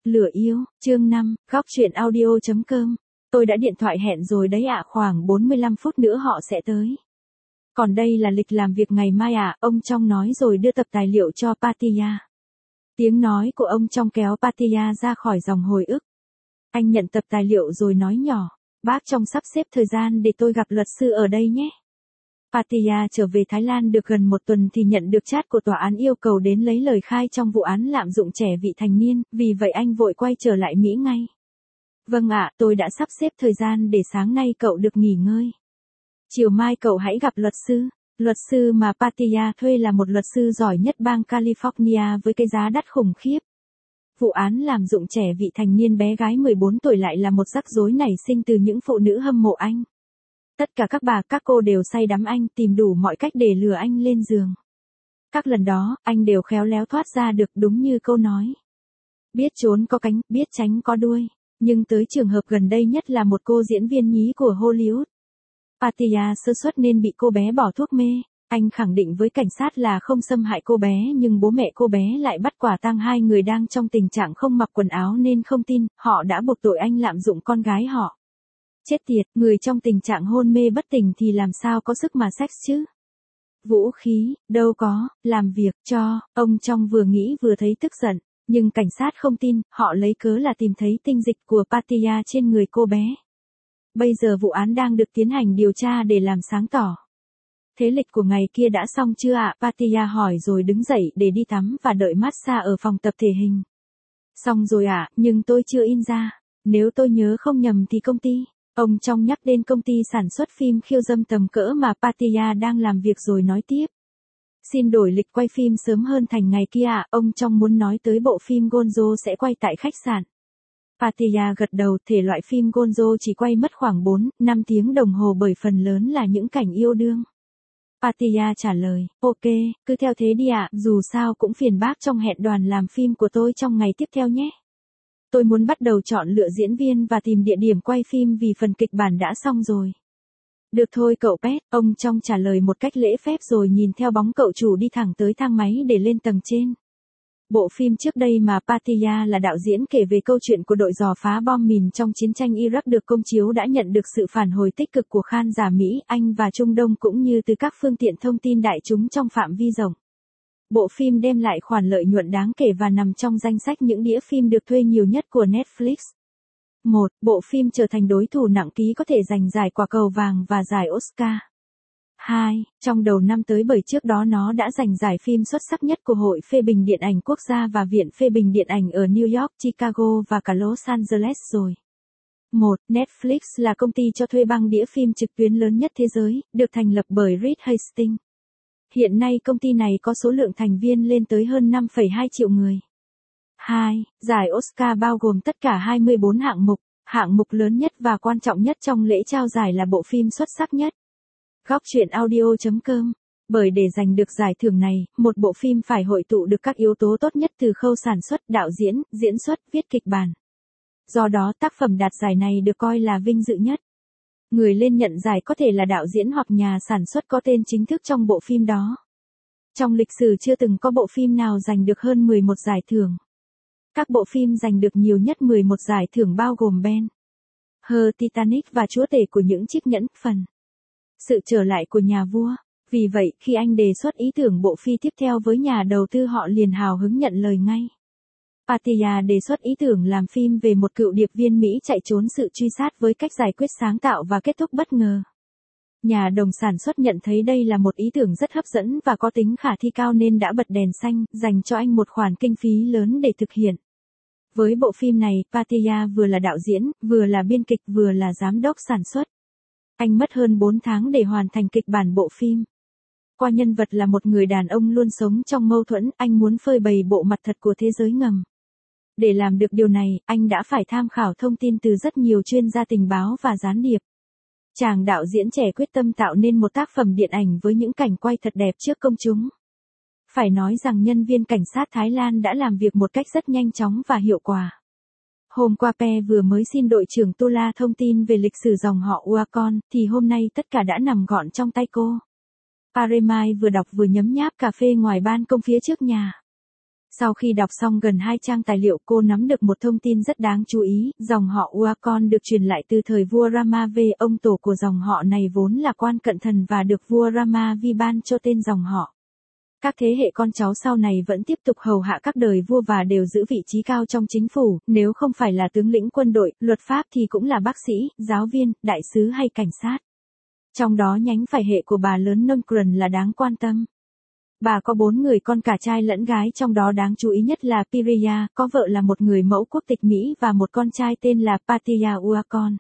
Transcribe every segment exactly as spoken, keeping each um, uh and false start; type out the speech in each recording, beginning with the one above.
Lửa yêu, chương năm, góc truyện audio.com. Tôi đã điện thoại hẹn rồi đấy ạ, khoảng bốn mươi lăm phút nữa họ sẽ tới. Còn đây là lịch làm việc ngày mai ạ, ông Trong nói rồi đưa tập tài liệu cho Patia. Tiếng nói của ông Trong kéo Patia ra khỏi dòng hồi ức. Anh nhận tập tài liệu rồi nói nhỏ, bác Trong sắp xếp thời gian để tôi gặp luật sư ở đây nhé. Patia trở về Thái Lan được gần một tuần thì nhận được chat của tòa án yêu cầu đến lấy lời khai trong vụ án lạm dụng trẻ vị thành niên, vì vậy anh vội quay trở lại Mỹ ngay. Vâng ạ, tôi đã sắp xếp thời gian để sáng nay cậu được nghỉ ngơi. Chiều mai cậu hãy gặp luật sư. Luật sư mà Patia thuê là một luật sư giỏi nhất bang California với cái giá đắt khủng khiếp. Vụ án lạm dụng trẻ vị thành niên bé gái mười bốn tuổi lại là một rắc rối nảy sinh từ những phụ nữ hâm mộ anh. Tất cả các bà các cô đều say đắm anh, tìm đủ mọi cách để lừa anh lên giường. Các lần đó, anh đều khéo léo thoát ra được, đúng như câu nói. Biết trốn có cánh, biết tránh có đuôi. Nhưng tới trường hợp gần đây nhất là một cô diễn viên nhí của Hollywood. Patia sơ suất nên bị cô bé bỏ thuốc mê. Anh khẳng định với cảnh sát là không xâm hại cô bé, nhưng bố mẹ cô bé lại bắt quả tang hai người đang trong tình trạng không mặc quần áo nên không tin, họ đã buộc tội anh lạm dụng con gái họ. Chết tiệt, người trong tình trạng hôn mê bất tỉnh thì làm sao có sức mà sex chứ? Vũ khí, đâu có, làm việc cho, ông Trong vừa nghĩ vừa thấy tức giận, nhưng cảnh sát không tin, họ lấy cớ là tìm thấy tinh dịch của Patia trên người cô bé. Bây giờ vụ án đang được tiến hành điều tra để làm sáng tỏ. Thế lịch của ngày kia đã xong chưa ạ? Patia hỏi rồi đứng dậy để đi tắm và đợi massage ở phòng tập thể hình. Xong rồi ạ, nhưng tôi chưa in ra. Nếu tôi nhớ không nhầm thì công ty. Ông Trong nhắc đến công ty sản xuất phim khiêu dâm tầm cỡ mà Patia đang làm việc rồi nói tiếp. Xin đổi lịch quay phim sớm hơn thành ngày kia ạ, ông Trong muốn nói tới bộ phim Gonzo sẽ quay tại khách sạn. Patia gật đầu, thể loại phim Gonzo chỉ quay mất khoảng bốn năm tiếng đồng hồ bởi phần lớn là những cảnh yêu đương. Patia trả lời, ok, cứ theo thế đi ạ, dù sao cũng phiền bác Trong hẹn đoàn làm phim của tôi trong ngày tiếp theo nhé. Tôi muốn bắt đầu chọn lựa diễn viên và tìm địa điểm quay phim vì phần kịch bản đã xong rồi. Được thôi cậu Pet, ông Trong trả lời một cách lễ phép rồi nhìn theo bóng cậu chủ đi thẳng tới thang máy để lên tầng trên. Bộ phim trước đây mà Patia là đạo diễn kể về câu chuyện của đội dò phá bom mìn trong chiến tranh Iraq được công chiếu đã nhận được sự phản hồi tích cực của khán giả Mỹ, Anh và Trung Đông cũng như từ các phương tiện thông tin đại chúng trong phạm vi rộng. Bộ phim đem lại khoản lợi nhuận đáng kể và nằm trong danh sách những đĩa phim được thuê nhiều nhất của Netflix. một. Bộ phim trở thành đối thủ nặng ký có thể giành giải Quả Cầu Vàng và giải Oscar. hai. Trong đầu năm tới bởi trước đó nó đã giành giải phim xuất sắc nhất của Hội Phê bình Điện ảnh Quốc gia và Viện Phê bình Điện ảnh ở New York, Chicago và cả Los Angeles rồi. một. Netflix là công ty cho thuê băng đĩa phim trực tuyến lớn nhất thế giới, được thành lập bởi Reed Hastings. Hiện nay công ty này có số lượng thành viên lên tới hơn năm phẩy hai triệu người. hai. Giải Oscar bao gồm tất cả hai mươi bốn hạng mục, hạng mục lớn nhất và quan trọng nhất trong lễ trao giải là bộ phim xuất sắc nhất. Góc truyện audio.com. Bởi để giành được giải thưởng này, một bộ phim phải hội tụ được các yếu tố tốt nhất từ khâu sản xuất, đạo diễn, diễn xuất, viết kịch bản. Do đó tác phẩm đạt giải này được coi là vinh dự nhất. Người lên nhận giải có thể là đạo diễn hoặc nhà sản xuất có tên chính thức trong bộ phim đó. Trong lịch sử chưa từng có bộ phim nào giành được hơn mười một giải thưởng. Các bộ phim giành được nhiều nhất mười một giải thưởng bao gồm Ben Hur, Titanic và Chúa tể của những chiếc nhẫn, phần Sự trở lại của nhà vua. Vì vậy, khi anh đề xuất ý tưởng bộ phim tiếp theo với nhà đầu tư họ liền hào hứng nhận lời ngay. Patia đề xuất ý tưởng làm phim về một cựu điệp viên Mỹ chạy trốn sự truy sát với cách giải quyết sáng tạo và kết thúc bất ngờ. Nhà đồng sản xuất nhận thấy đây là một ý tưởng rất hấp dẫn và có tính khả thi cao nên đã bật đèn xanh, dành cho anh một khoản kinh phí lớn để thực hiện. Với bộ phim này, Patia vừa là đạo diễn, vừa là biên kịch, vừa là giám đốc sản xuất. Anh mất hơn bốn tháng để hoàn thành kịch bản bộ phim. Qua nhân vật là một người đàn ông luôn sống trong mâu thuẫn, anh muốn phơi bày bộ mặt thật của thế giới ngầm. Để làm được điều này, anh đã phải tham khảo thông tin từ rất nhiều chuyên gia tình báo và gián điệp. Chàng đạo diễn trẻ quyết tâm tạo nên một tác phẩm điện ảnh với những cảnh quay thật đẹp trước công chúng. Phải nói rằng nhân viên cảnh sát Thái Lan đã làm việc một cách rất nhanh chóng và hiệu quả. Hôm qua Pe vừa mới xin đội trưởng Tula thông tin về lịch sử dòng họ Wakon, thì hôm nay tất cả đã nằm gọn trong tay cô. Paremai vừa đọc vừa nhấm nháp cà phê ngoài ban công phía trước nhà. Sau khi đọc xong gần hai trang tài liệu, cô nắm được một thông tin rất đáng chú ý, dòng họ Uakon được truyền lại từ thời vua Rama V. Ông tổ của dòng họ này vốn là quan cận thần và được vua Rama V ban cho tên dòng họ. Các thế hệ con cháu sau này vẫn tiếp tục hầu hạ các đời vua và đều giữ vị trí cao trong chính phủ, nếu không phải là tướng lĩnh quân đội, luật pháp thì cũng là bác sĩ, giáo viên, đại sứ hay cảnh sát. Trong đó nhánh phải hệ của bà lớn Nongkron là đáng quan tâm. Bà có bốn người con cả trai lẫn gái, trong đó đáng chú ý nhất là Piriya, có vợ là một người mẫu quốc tịch Mỹ và một con trai tên là Patiya Uakon.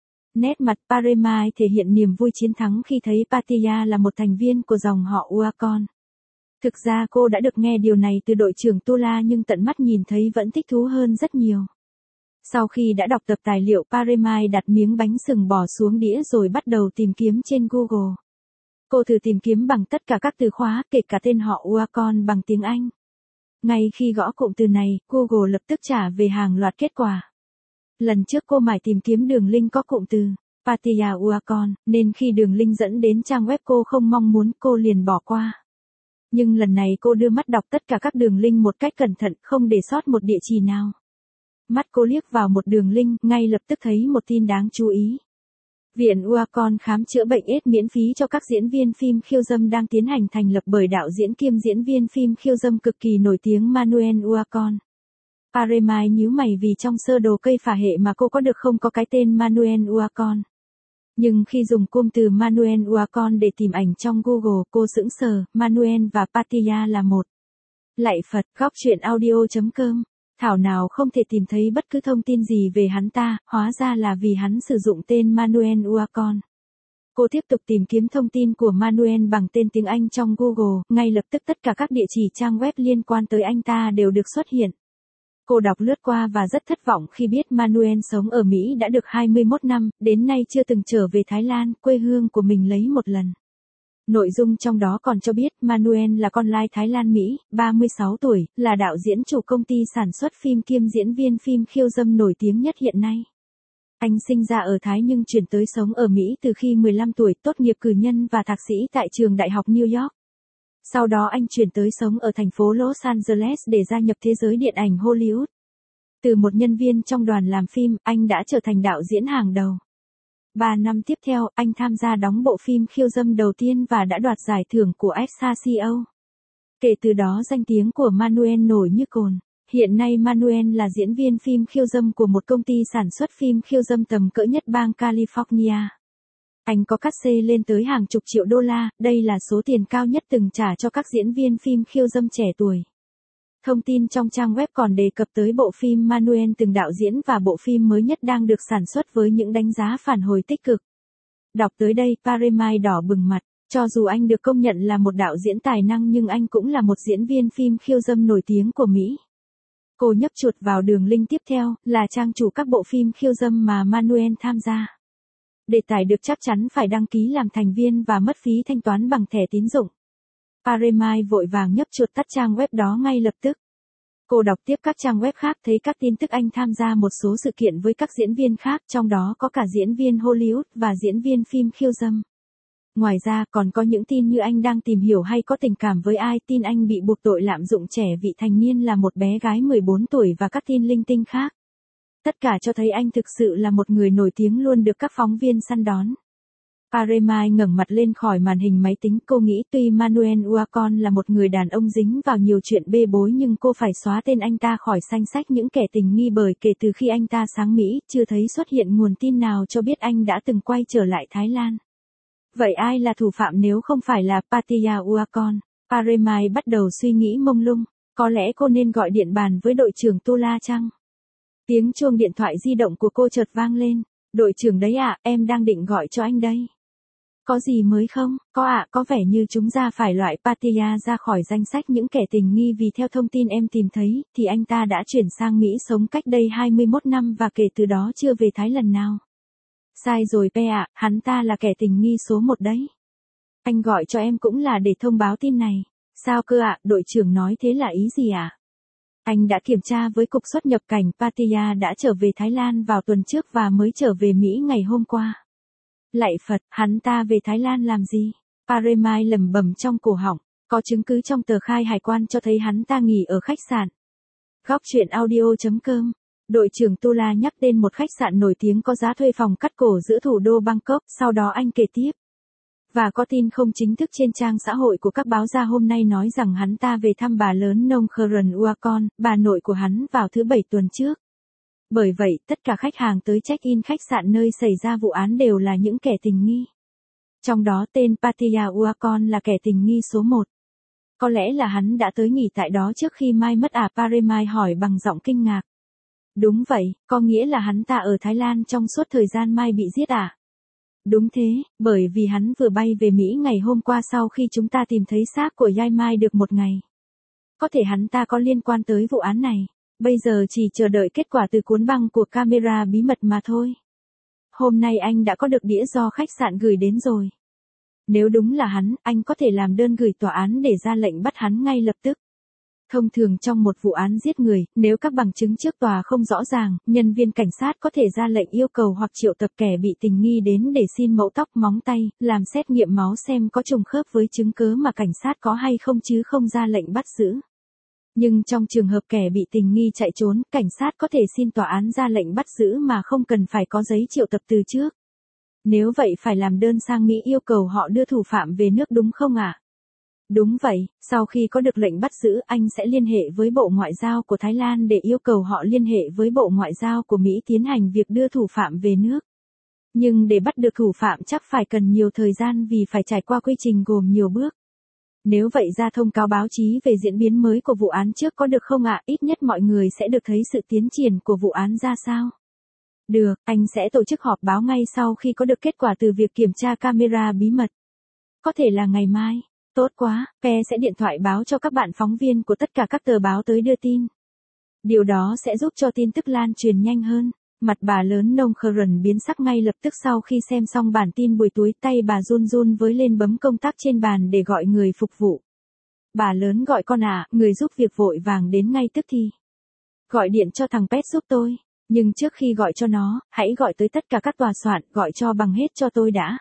Nét mặt Paremai thể hiện niềm vui chiến thắng khi thấy Patiya là một thành viên của dòng họ Uakon. Thực ra cô đã được nghe điều này từ đội trưởng Tula nhưng tận mắt nhìn thấy vẫn thích thú hơn rất nhiều. Sau khi đã đọc tập tài liệu, Paremai đặt miếng bánh sừng bò xuống đĩa rồi bắt đầu tìm kiếm trên Google. Cô thử tìm kiếm bằng tất cả các từ khóa, kể cả tên họ Uakon bằng tiếng Anh. Ngay khi gõ cụm từ này, Google lập tức trả về hàng loạt kết quả. Lần trước cô mải tìm kiếm đường link có cụm từ Patiya Uakon, nên khi đường link dẫn đến trang web cô không mong muốn, cô liền bỏ qua. Nhưng lần này cô đưa mắt đọc tất cả các đường link một cách cẩn thận, không để sót một địa chỉ nào. Mắt cô liếc vào một đường link, ngay lập tức thấy một tin đáng chú ý. Viện Uakon khám chữa bệnh AIDS miễn phí cho các diễn viên phim khiêu dâm đang tiến hành thành lập bởi đạo diễn kiêm diễn viên phim khiêu dâm cực kỳ nổi tiếng Manuel Uakon. Paremai nhíu mày vì trong sơ đồ cây phả hệ mà cô có được không có cái tên Manuel Uakon. Nhưng khi dùng cụm từ Manuel Uakon để tìm ảnh trong Google, cô sững sờ, Manuel và Patiya là một. Lạy Phật, góc truyện audio chấm com. Thảo nào không thể tìm thấy bất cứ thông tin gì về hắn ta, hóa ra là vì hắn sử dụng tên Manuel Uakon. Cô tiếp tục tìm kiếm thông tin của Manuel bằng tên tiếng Anh trong Google, ngay lập tức tất cả các địa chỉ trang web liên quan tới anh ta đều được xuất hiện. Cô đọc lướt qua và rất thất vọng khi biết Manuel sống ở Mỹ đã được hai mươi mốt năm, đến nay chưa từng trở về Thái Lan, quê hương của mình lấy một lần. Nội dung trong đó còn cho biết Manuel là con lai Thái Lan Mỹ, ba mươi sáu tuổi, là đạo diễn chủ công ty sản xuất phim kiêm diễn viên phim khiêu dâm nổi tiếng nhất hiện nay. Anh sinh ra ở Thái nhưng chuyển tới sống ở Mỹ từ khi mười lăm tuổi, tốt nghiệp cử nhân và thạc sĩ tại trường đại học New York. Sau đó anh chuyển tới sống ở thành phố Los Angeles để gia nhập thế giới điện ảnh Hollywood. Từ một nhân viên trong đoàn làm phim, anh đã trở thành đạo diễn hàng đầu. Ba năm tiếp theo, anh tham gia đóng bộ phim khiêu dâm đầu tiên và đã đoạt giải thưởng của Excelsior. Kể từ đó danh tiếng của Manuel nổi như cồn. Hiện nay Manuel là diễn viên phim khiêu dâm của một công ty sản xuất phim khiêu dâm tầm cỡ nhất bang California. Anh có cát xê lên tới hàng chục triệu đô la, đây là số tiền cao nhất từng trả cho các diễn viên phim khiêu dâm trẻ tuổi. Thông tin trong trang web còn đề cập tới bộ phim Manuel từng đạo diễn và bộ phim mới nhất đang được sản xuất với những đánh giá phản hồi tích cực. Đọc tới đây, Paremai đỏ bừng mặt, cho dù anh được công nhận là một đạo diễn tài năng nhưng anh cũng là một diễn viên phim khiêu dâm nổi tiếng của Mỹ. Cô nhấp chuột vào đường link tiếp theo, là trang chủ các bộ phim khiêu dâm mà Manuel tham gia. Để tải được chắc chắn phải đăng ký làm thành viên và mất phí thanh toán bằng thẻ tín dụng. Paremai vội vàng nhấp chuột tắt trang web đó ngay lập tức. Cô đọc tiếp các trang web khác thấy các tin tức anh tham gia một số sự kiện với các diễn viên khác, trong đó có cả diễn viên Hollywood và diễn viên phim khiêu dâm. Ngoài ra còn có những tin như anh đang tìm hiểu hay có tình cảm với ai, tin anh bị buộc tội lạm dụng trẻ vị thành niên là một bé gái mười bốn tuổi và các tin linh tinh khác. Tất cả cho thấy anh thực sự là một người nổi tiếng luôn được các phóng viên săn đón. Paremai ngẩng mặt lên khỏi màn hình máy tính, cô nghĩ tuy Manuel Uakon là một người đàn ông dính vào nhiều chuyện bê bối nhưng cô phải xóa tên anh ta khỏi danh sách những kẻ tình nghi bởi kể từ khi anh ta sang Mỹ, chưa thấy xuất hiện nguồn tin nào cho biết anh đã từng quay trở lại Thái Lan. Vậy ai là thủ phạm nếu không phải là Patiya Uakon? Paremai bắt đầu suy nghĩ mông lung, có lẽ cô nên gọi điện bàn với đội trưởng Tula chăng? Tiếng chuông điện thoại di động của cô chợt vang lên. Đội trưởng đấy ạ, à, em đang định gọi cho anh đây. Có gì mới không? Có ạ, à, có vẻ như chúng ra phải loại Patiya ra khỏi danh sách những kẻ tình nghi vì theo thông tin em tìm thấy, thì anh ta đã chuyển sang Mỹ sống cách đây hai mươi mốt năm và kể từ đó chưa về Thái lần nào. Sai rồi pe ạ, à, hắn ta là kẻ tình nghi số một đấy. Anh gọi cho em cũng là để thông báo tin này. Sao cơ ạ, à, đội trưởng nói thế là ý gì ạ? À? Anh đã kiểm tra với cục xuất nhập cảnh, Patiya đã trở về Thái Lan vào tuần trước và mới trở về Mỹ ngày hôm qua. Lạy Phật, hắn ta về Thái Lan làm gì? Paremai lẩm bẩm trong cổ họng. Có chứng cứ trong tờ khai hải quan cho thấy hắn ta nghỉ ở khách sạn. Góc truyện audio.com. Đội trưởng Tula nhắc tên một khách sạn nổi tiếng có giá thuê phòng cắt cổ giữa thủ đô Bangkok, sau đó anh kể tiếp. Và có tin không chính thức trên trang xã hội của các báo ra hôm nay nói rằng hắn ta về thăm bà lớn Nongkharen Uakon, bà nội của hắn vào thứ Bảy tuần trước. Bởi vậy, tất cả khách hàng tới check-in khách sạn nơi xảy ra vụ án đều là những kẻ tình nghi. Trong đó tên Pattaya Uakon là kẻ tình nghi số một. Có lẽ là hắn đã tới nghỉ tại đó trước khi Mai mất à? Paremai hỏi bằng giọng kinh ngạc. Đúng vậy, có nghĩa là hắn ta ở Thái Lan trong suốt thời gian Mai bị giết à? Đúng thế, bởi vì hắn vừa bay về Mỹ ngày hôm qua sau khi chúng ta tìm thấy xác của Yai Mai được một ngày. Có thể hắn ta có liên quan tới vụ án này. Bây giờ chỉ chờ đợi kết quả từ cuốn băng của camera bí mật mà thôi. Hôm nay anh đã có được đĩa do khách sạn gửi đến rồi. Nếu đúng là hắn, anh có thể làm đơn gửi tòa án để ra lệnh bắt hắn ngay lập tức. Thông thường trong một vụ án giết người, nếu các bằng chứng trước tòa không rõ ràng, nhân viên cảnh sát có thể ra lệnh yêu cầu hoặc triệu tập kẻ bị tình nghi đến để xin mẫu tóc móng tay, làm xét nghiệm máu xem có trùng khớp với chứng cứ mà cảnh sát có hay không chứ không ra lệnh bắt giữ. Nhưng trong trường hợp kẻ bị tình nghi chạy trốn, cảnh sát có thể xin tòa án ra lệnh bắt giữ mà không cần phải có giấy triệu tập từ trước. Nếu vậy phải làm đơn sang Mỹ yêu cầu họ đưa thủ phạm về nước đúng không ạ? À? Đúng vậy, sau khi có được lệnh bắt giữ anh sẽ liên hệ với Bộ Ngoại giao của Thái Lan để yêu cầu họ liên hệ với Bộ Ngoại giao của Mỹ tiến hành việc đưa thủ phạm về nước. Nhưng để bắt được thủ phạm chắc phải cần nhiều thời gian vì phải trải qua quy trình gồm nhiều bước. Nếu vậy ra thông cáo báo chí về diễn biến mới của vụ án trước có được không ạ? À? Ít nhất mọi người sẽ được thấy sự tiến triển của vụ án ra sao. Được, anh sẽ tổ chức họp báo ngay sau khi có được kết quả từ việc kiểm tra camera bí mật. Có thể là ngày mai. Tốt quá, Pe sẽ điện thoại báo cho các bạn phóng viên của tất cả các tờ báo tới đưa tin. Điều đó sẽ giúp cho tin tức lan truyền nhanh hơn. Mặt bà lớn Nongkharen biến sắc ngay lập tức sau khi xem xong bản tin buổi tối, tay bà run run với lên bấm công tắc trên bàn để gọi người phục vụ. Bà lớn gọi con à, người giúp việc vội vàng đến ngay tức thì. Gọi điện cho thằng Pet giúp tôi, nhưng trước khi gọi cho nó, hãy gọi tới tất cả các tòa soạn, gọi cho bằng hết cho tôi đã.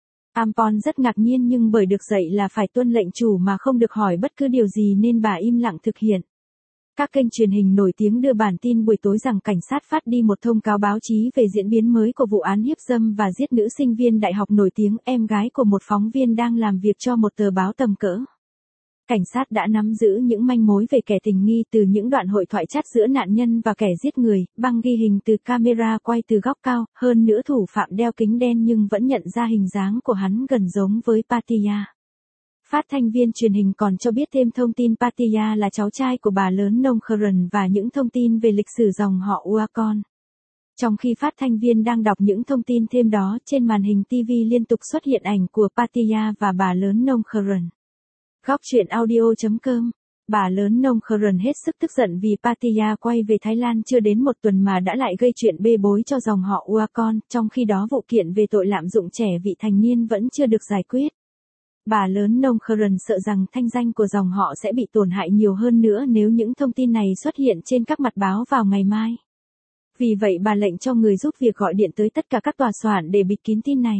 Ampon rất ngạc nhiên nhưng bởi được dạy là phải tuân lệnh chủ mà không được hỏi bất cứ điều gì nên bà im lặng thực hiện. Các kênh truyền hình nổi tiếng đưa bản tin buổi tối rằng cảnh sát phát đi một thông cáo báo chí về diễn biến mới của vụ án hiếp dâm và giết nữ sinh viên đại học nổi tiếng, em gái của một phóng viên đang làm việc cho một tờ báo tầm cỡ. Cảnh sát đã nắm giữ những manh mối về kẻ tình nghi từ những đoạn hội thoại chat giữa nạn nhân và kẻ giết người, băng ghi hình từ camera quay từ góc cao, hơn nữa thủ phạm đeo kính đen nhưng vẫn nhận ra hình dáng của hắn gần giống với Pattaya. Phát thanh viên truyền hình còn cho biết thêm thông tin Pattaya là cháu trai của bà lớn Nongkharen và những thông tin về lịch sử dòng họ Uakon. Trong khi phát thanh viên đang đọc những thông tin thêm đó, trên màn hình ti vi liên tục xuất hiện ảnh của Pattaya và bà lớn Nongkharen. Góc truyện audio.com. Bà lớn Nongkharen hết sức tức giận vì Pattaya quay về Thái Lan chưa đến một tuần mà đã lại gây chuyện bê bối cho dòng họ Uakon, trong khi đó vụ kiện về tội lạm dụng trẻ vị thành niên vẫn chưa được giải quyết. Bà lớn Nongkharen sợ rằng thanh danh của dòng họ sẽ bị tổn hại nhiều hơn nữa nếu những thông tin này xuất hiện trên các mặt báo vào ngày mai. Vì vậy bà lệnh cho người giúp việc gọi điện tới tất cả các tòa soạn để bịt kín tin này.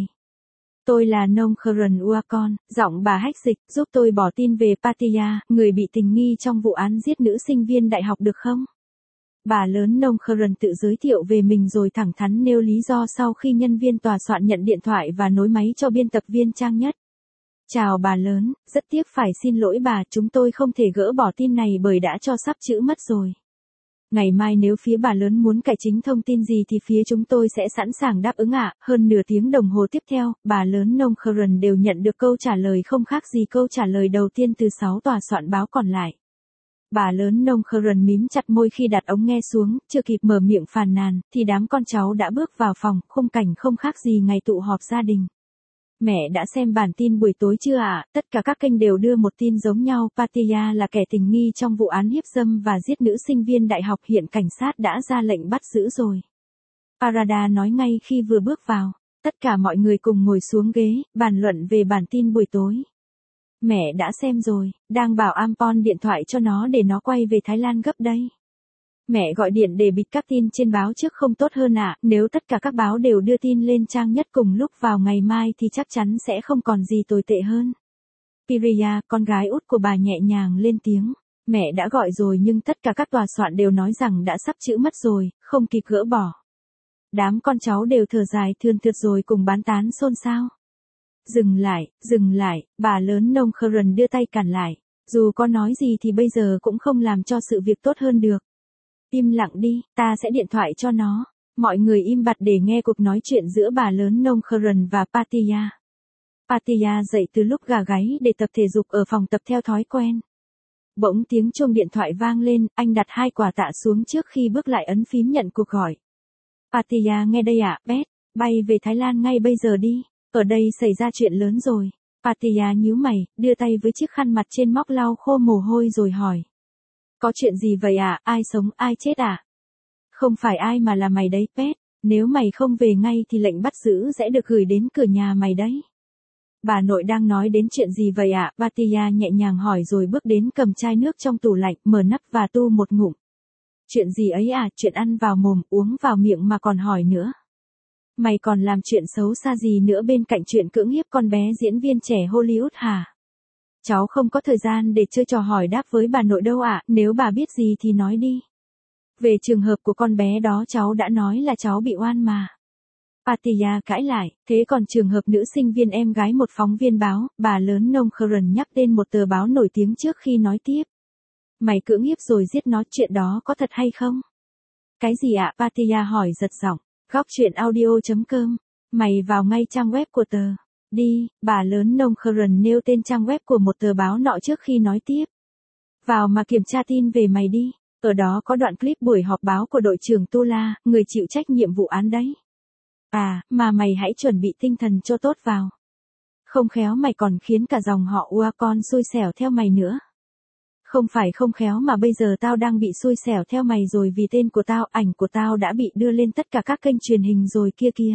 Tôi là Nongkharen Uakon, giọng bà hách dịch, giúp tôi bỏ tin về Pattaya, người bị tình nghi trong vụ án giết nữ sinh viên đại học được không? Bà lớn Nongkharen tự giới thiệu về mình rồi thẳng thắn nêu lý do sau khi nhân viên tòa soạn nhận điện thoại và nối máy cho biên tập viên Trang Nhất. Chào bà lớn, rất tiếc phải xin lỗi bà, chúng tôi không thể gỡ bỏ tin này bởi đã cho sắp chữ mất rồi. Ngày mai nếu phía bà lớn muốn cải chính thông tin gì thì phía chúng tôi sẽ sẵn sàng đáp ứng ạ. À. Hơn nửa tiếng đồng hồ tiếp theo, bà lớn Nongkharen đều nhận được câu trả lời không khác gì câu trả lời đầu tiên từ sáu tòa soạn báo còn lại. Bà lớn Nongkharen mím chặt môi khi đặt ống nghe xuống, chưa kịp mở miệng phàn nàn, thì đám con cháu đã bước vào phòng, khung cảnh không khác gì ngày tụ họp gia đình. Mẹ đã xem bản tin buổi tối chưa ạ? À? Tất cả các kênh đều đưa một tin giống nhau. Pattaya là kẻ tình nghi trong vụ án hiếp dâm và giết nữ sinh viên đại học, hiện cảnh sát đã ra lệnh bắt giữ rồi. Parada nói ngay khi vừa bước vào. Tất cả mọi người cùng ngồi xuống ghế, bàn luận về bản tin buổi tối. Mẹ đã xem rồi, đang bảo Ampon điện thoại cho nó để nó quay về Thái Lan gấp đây. Mẹ gọi điện để bịt các tin trên báo trước không tốt hơn ạ? À? Nếu tất cả các báo đều đưa tin lên Trang Nhất cùng lúc vào ngày mai thì chắc chắn sẽ không còn gì tồi tệ hơn. Priya, con gái út của bà nhẹ nhàng lên tiếng. Mẹ đã gọi rồi nhưng tất cả các tòa soạn đều nói rằng đã sắp chữ mất rồi, không kịp gỡ bỏ. Đám con cháu đều thở dài thườn thượt rồi cùng bán tán xôn xao. Dừng lại, dừng lại, bà lớn Nông Kharon đưa tay cản lại. Dù có nói gì thì bây giờ cũng không làm cho sự việc tốt hơn được. Im lặng đi, ta sẽ điện thoại cho nó. Mọi người im bặt để nghe cuộc nói chuyện giữa bà lớn Nông Kharon và Patiya. Patiya dậy từ lúc gà gáy để tập thể dục ở phòng tập theo thói quen. Bỗng tiếng chuông điện thoại vang lên, anh đặt hai quả tạ xuống trước khi bước lại ấn phím nhận cuộc gọi. Patiya nghe đây ạ, à, Beth, bay về Thái Lan ngay bây giờ đi, ở đây xảy ra chuyện lớn rồi. Patiya nhíu mày, đưa tay với chiếc khăn mặt trên móc lau khô mồ hôi rồi hỏi. Có chuyện gì vậy à, ai sống ai chết à? Không phải ai mà là mày đấy, Beth, nếu mày không về ngay thì lệnh bắt giữ sẽ được gửi đến cửa nhà mày đấy. Bà nội đang nói đến chuyện gì vậy ạ? À? Patiya nhẹ nhàng hỏi rồi bước đến cầm chai nước trong tủ lạnh, mở nắp và tu một ngụm. Chuyện gì ấy à, chuyện ăn vào mồm, uống vào miệng mà còn hỏi nữa. Mày còn làm chuyện xấu xa gì nữa bên cạnh chuyện cưỡng hiếp con bé diễn viên trẻ Hollywood hả? Cháu không có thời gian để chơi trò hỏi đáp với bà nội đâu ạ, à, nếu bà biết gì thì nói đi. Về trường hợp của con bé đó cháu đã nói là cháu bị oan mà. Patiya cãi lại, thế còn trường hợp nữ sinh viên em gái một phóng viên báo, bà lớn Nông Kharon nhắc tên một tờ báo nổi tiếng trước khi nói tiếp. Mày cưỡng hiếp rồi giết nó, chuyện đó có thật hay không? Cái gì ạ? À? Patiya hỏi giật giọng. Góc truyện audio chấm com. Mày vào ngay trang web của tờ. Đi, bà lớn Nông Kharon nêu tên trang web của một tờ báo nọ trước khi nói tiếp. Vào mà kiểm tra tin về mày đi. Ở đó có đoạn clip buổi họp báo của đội trưởng Tula, người chịu trách nhiệm vụ án đấy. À, mà mày hãy chuẩn bị tinh thần cho tốt vào. Không khéo mày còn khiến cả dòng họ Wacom xui xẻo theo mày nữa. Không phải không khéo mà bây giờ tao đang bị xui xẻo theo mày rồi vì tên của tao, ảnh của tao đã bị đưa lên tất cả các kênh truyền hình rồi kia kia.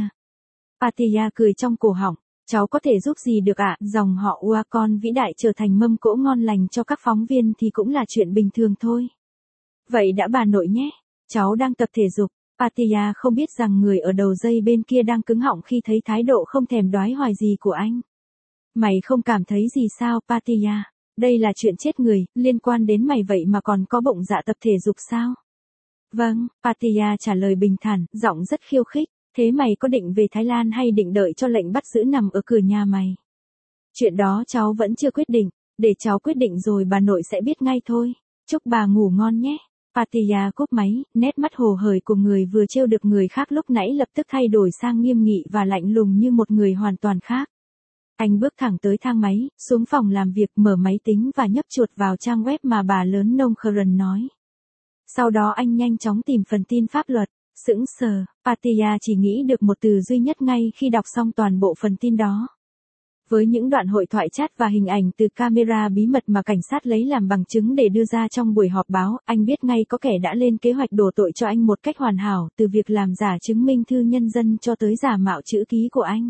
Patiya cười trong cổ họng, cháu có thể giúp gì được ạ? À? Dòng họ Wacom vĩ đại trở thành mâm cỗ ngon lành cho các phóng viên thì cũng là chuyện bình thường thôi. Vậy đã bà nội nhé, cháu đang tập thể dục. Patiya không biết rằng người ở đầu dây bên kia đang cứng họng khi thấy thái độ không thèm đoái hoài gì của anh. Mày không cảm thấy gì sao, Patiya? Đây là chuyện chết người, liên quan đến mày vậy mà còn có bụng dạ tập thể dục sao? Vâng, Patiya trả lời bình thản, giọng rất khiêu khích. Thế mày có định về Thái Lan hay định đợi cho lệnh bắt giữ nằm ở cửa nhà mày? Chuyện đó cháu vẫn chưa quyết định, để cháu quyết định rồi bà nội sẽ biết ngay thôi. Chúc bà ngủ ngon nhé. Patiya cúp máy, nét mắt hồ hởi của người vừa trêu được người khác lúc nãy lập tức thay đổi sang nghiêm nghị và lạnh lùng như một người hoàn toàn khác. Anh bước thẳng tới thang máy, xuống phòng làm việc, mở máy tính và nhấp chuột vào trang web mà bà lớn Nông Kharon nói. Sau đó anh nhanh chóng tìm phần tin pháp luật. Sững sờ, Patiya chỉ nghĩ được một từ duy nhất ngay khi đọc xong toàn bộ phần tin đó. Với những đoạn hội thoại chat và hình ảnh từ camera bí mật mà cảnh sát lấy làm bằng chứng để đưa ra trong buổi họp báo, anh biết ngay có kẻ đã lên kế hoạch đổ tội cho anh một cách hoàn hảo, từ việc làm giả chứng minh thư nhân dân cho tới giả mạo chữ ký của anh.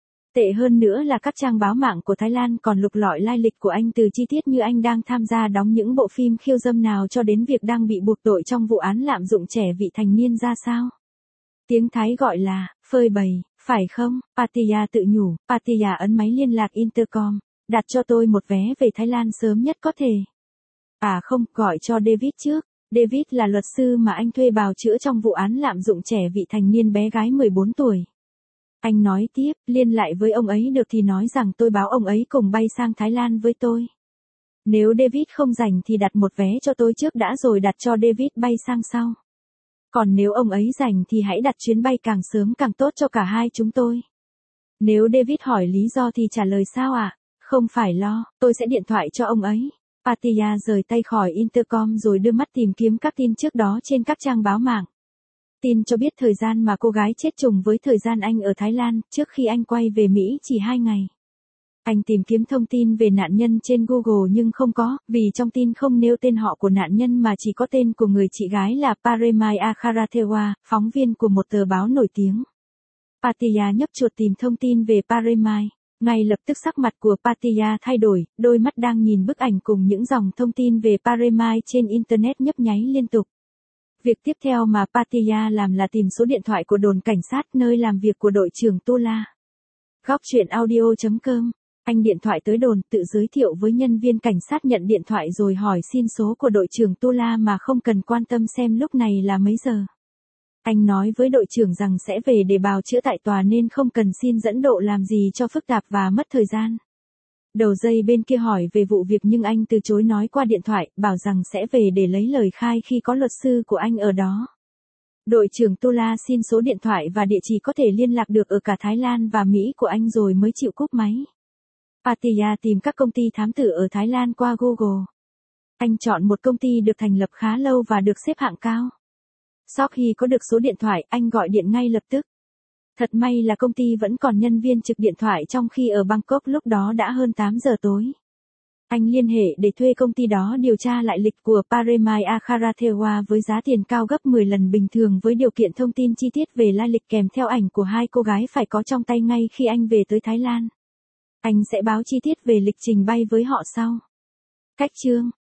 Tệ hơn nữa là các trang báo mạng của Thái Lan còn lục lọi lai lịch của anh từ chi tiết như anh đang tham gia đóng những bộ phim khiêu dâm nào cho đến việc đang bị buộc tội trong vụ án lạm dụng trẻ vị thành niên ra sao. Tiếng Thái gọi là, phơi bày, phải không? Patiya tự nhủ, Patiya ấn máy liên lạc intercom, đặt cho tôi một vé về Thái Lan sớm nhất có thể. À không, gọi cho David trước. David là luật sư mà anh thuê bào chữa trong vụ án lạm dụng trẻ vị thành niên bé gái mười bốn tuổi. Anh nói tiếp, liên lại với ông ấy được thì nói rằng tôi báo ông ấy cùng bay sang Thái Lan với tôi. Nếu David không rảnh thì đặt một vé cho tôi trước đã rồi đặt cho David bay sang sau. Còn nếu ông ấy rảnh thì hãy đặt chuyến bay càng sớm càng tốt cho cả hai chúng tôi. Nếu David hỏi lý do thì trả lời sao ạ? À? Không phải lo, tôi sẽ điện thoại cho ông ấy. Patiya rời tay khỏi intercom rồi đưa mắt tìm kiếm các tin trước đó trên các trang báo mạng. Tin cho biết thời gian mà cô gái chết trùng với thời gian anh ở Thái Lan, trước khi anh quay về Mỹ chỉ hai ngày. Anh tìm kiếm thông tin về nạn nhân trên Google nhưng không có, vì trong tin không nêu tên họ của nạn nhân mà chỉ có tên của người chị gái là Paremai Akharathewa, phóng viên của một tờ báo nổi tiếng. Patiya nhấp chuột tìm thông tin về Paremai. Ngay lập tức sắc mặt của Patiya thay đổi, đôi mắt đang nhìn bức ảnh cùng những dòng thông tin về Paremai trên Internet nhấp nháy liên tục. Việc tiếp theo mà Patiya làm là tìm số điện thoại của đồn cảnh sát nơi làm việc của đội trưởng Tula. Góc truyện audio chấm com. Anh Anh điện thoại tới đồn, tự giới thiệu với nhân viên cảnh sát, nhận điện thoại rồi hỏi xin số của đội trưởng Tula mà không cần quan tâm xem lúc này là mấy giờ. Anh nói với đội trưởng rằng sẽ về để bào chữa tại tòa nên không cần xin dẫn độ làm gì cho phức tạp và mất thời gian. Đầu dây bên kia hỏi về vụ việc nhưng anh từ chối nói qua điện thoại, bảo rằng sẽ về để lấy lời khai khi có luật sư của anh ở đó. Đội trưởng Tula xin số điện thoại và địa chỉ có thể liên lạc được ở cả Thái Lan và Mỹ của anh rồi mới chịu cúp máy. Pattaya tìm các công ty thám tử ở Thái Lan qua Google. Anh chọn một công ty được thành lập khá lâu và được xếp hạng cao. Sau khi có được số điện thoại, anh gọi điện ngay lập tức. Thật may là công ty vẫn còn nhân viên trực điện thoại trong khi ở Bangkok lúc đó đã hơn tám giờ tối. Anh liên hệ để thuê công ty đó điều tra lại lịch của Paremai Akharathewa với giá tiền cao gấp mười lần bình thường, với điều kiện thông tin chi tiết về lai lịch kèm theo ảnh của hai cô gái phải có trong tay ngay khi anh về tới Thái Lan. Anh sẽ báo chi tiết về lịch trình bay với họ sau. Cách chương